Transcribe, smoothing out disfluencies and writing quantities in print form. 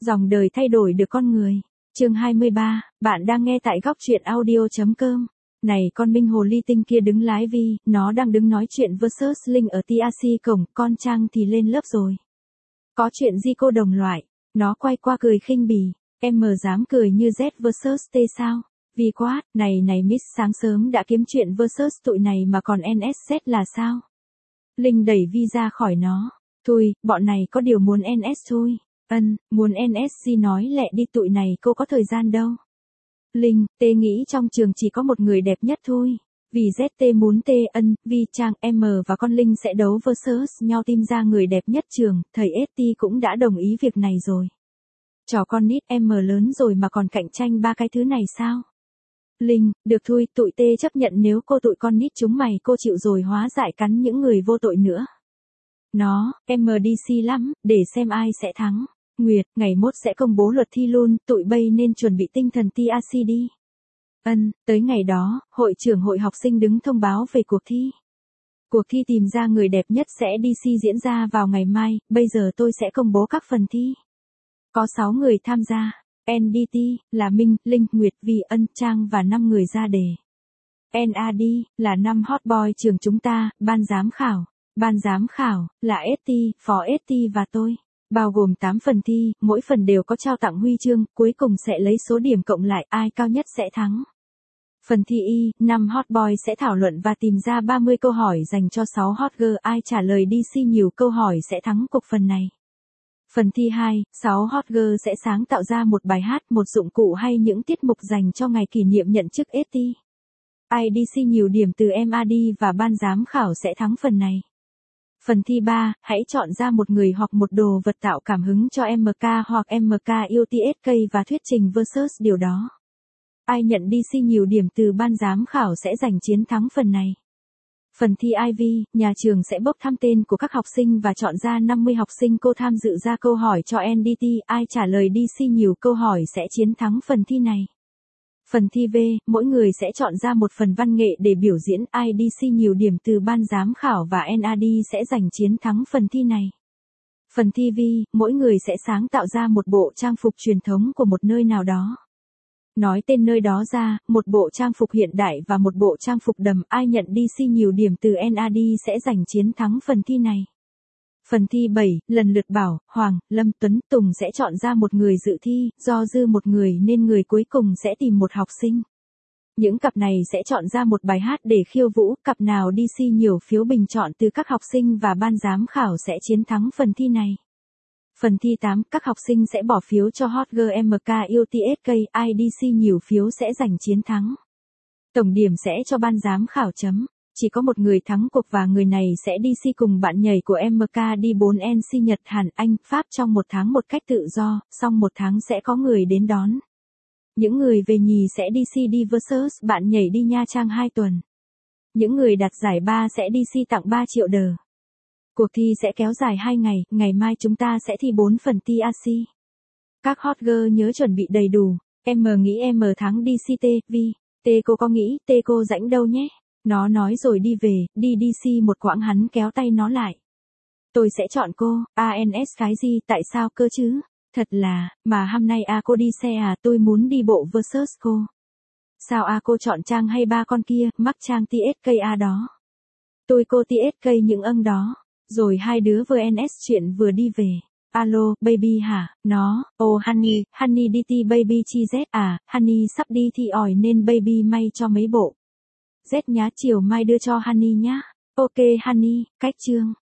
Dòng đời thay đổi được con người. Chương 23, bạn đang nghe tại góc truyện audio.com. Này con Minh Hồ ly tinh kia đứng lái vi, nó đang đứng nói chuyện versus Linh ở TRC cổng, con Trang thì lên lớp rồi. Có chuyện gì cô đồng loại? Nó quay qua cười khinh bỉ, em mờ dám cười như Z versus T sao? Vì quá, này Miss sáng sớm đã kiếm chuyện versus tụi này mà còn NSZ là sao? Linh đẩy vi ra khỏi nó. Thôi, bọn này có điều muốn NS thôi. Muốn NSC nói lẹ đi tụi này cô có thời gian đâu. Linh, Tê nghĩ trong trường chỉ có một người đẹp nhất thôi. Vì ZT muốn T, Vi, Trang, M và con Linh sẽ đấu versus nhau tìm ra người đẹp nhất trường, thầy ST cũng đã đồng ý việc này rồi. Trò con nít M lớn rồi mà còn cạnh tranh ba cái thứ này sao? Linh, được thôi, tụi T chấp nhận nếu cô tụi con nít chúng mày cô chịu rồi hóa giải cắn những người vô tội nữa. Nó, MDC lắm, để xem ai sẽ thắng. Nguyệt, ngày mốt sẽ công bố luật thi luôn, tụi bay nên chuẩn bị tinh thần TRC đi. Tới ngày đó, hội trưởng hội học sinh đứng thông báo về cuộc thi. Cuộc thi tìm ra người đẹp nhất sẽ DC diễn ra vào ngày mai, bây giờ tôi sẽ công bố các phần thi. Có 6 người tham gia, NDT, là Minh, Linh, Nguyệt, Vi, Trang và 5 người ra đề. NAD, là 5 hot boy trường chúng ta, ban giám khảo. Ban giám khảo, là ST, phó ST và tôi. Bao gồm 8 phần thi, mỗi phần đều có trao tặng huy chương, cuối cùng sẽ lấy số điểm cộng lại ai cao nhất sẽ thắng. Phần thi Y, 5 hot boy sẽ thảo luận và tìm ra 30 câu hỏi dành cho 6 hot girl, ai trả lời DC nhiều câu hỏi sẽ thắng cuộc phần này. Phần thi 2, 6 hot girl sẽ sáng tạo ra một bài hát, một dụng cụ hay những tiết mục dành cho ngày kỷ niệm nhận chức ST. Ai DC nhiều điểm từ MAD và ban giám khảo sẽ thắng phần này. Phần thi 3, hãy chọn ra một người hoặc một đồ vật tạo cảm hứng cho MK hoặc MK yêu TSK và thuyết trình versus điều đó. Ai nhận DC nhiều điểm từ ban giám khảo sẽ giành chiến thắng phần này. Phần thi IV, nhà trường sẽ bốc thăm tên của các học sinh và chọn ra 50 học sinh cô tham dự ra câu hỏi cho NDT, ai trả lời DC nhiều câu hỏi sẽ chiến thắng phần thi này. Phần thi V, mỗi người sẽ chọn ra một phần văn nghệ để biểu diễn, ai DC nhiều điểm từ ban giám khảo và NAD sẽ giành chiến thắng phần thi này. Phần thi V, mỗi người sẽ sáng tạo ra một bộ trang phục truyền thống của một nơi nào đó. Nói tên nơi đó ra, một bộ trang phục hiện đại và một bộ trang phục đầm, ai nhận DC nhiều điểm từ NAD sẽ giành chiến thắng phần thi này. Phần thi 7, lần lượt Bảo, Hoàng, Lâm, Tuấn, Tùng sẽ chọn ra một người dự thi, do dư một người nên người cuối cùng sẽ tìm một học sinh. Những cặp này sẽ chọn ra một bài hát để khiêu vũ, cặp nào DC nhiều phiếu bình chọn từ các học sinh và ban giám khảo sẽ chiến thắng phần thi này. Phần thi 8, các học sinh sẽ bỏ phiếu cho Hot Girl MK yêu TSK, ai DC nhiều phiếu sẽ giành chiến thắng. Tổng điểm sẽ cho ban giám khảo chấm. Chỉ có một người thắng cuộc và người này sẽ DC cùng bạn nhảy của MK đi 4NC Nhật Hàn Anh Pháp trong một tháng một cách tự do, xong một tháng sẽ có người đến đón. Những người về nhì sẽ DC đi versus bạn nhảy đi Nha Trang 2 tuần. Những người đạt giải 3 sẽ DC tặng 3 triệu $. Cuộc thi sẽ kéo dài 2 ngày, ngày mai chúng ta sẽ thi 4 phần TRC. Các hot girl nhớ chuẩn bị đầy đủ, em nghĩ em thắng DCT, Vi, T cô có nghĩ T cô rảnh đâu nhé. Nó nói rồi đi về, đi DC một quãng hắn kéo tay nó lại. Tôi sẽ chọn cô, ANS cái gì tại sao cơ chứ? Thật là, mà hôm nay cô đi xe à, tôi muốn đi bộ versus cô. Sao cô chọn Trang hay ba con kia, mắc Trang TSK đó. Tôi cô TSK những đó. Rồi hai đứa vừa NS chuyện vừa đi về. Alo, baby hả? Nó, honey DT baby chi Z à, honey sắp đi thi ỏi nên baby may cho mấy bộ. Z nhá chiều mai đưa cho honey nhá. Ok honey, cách chương.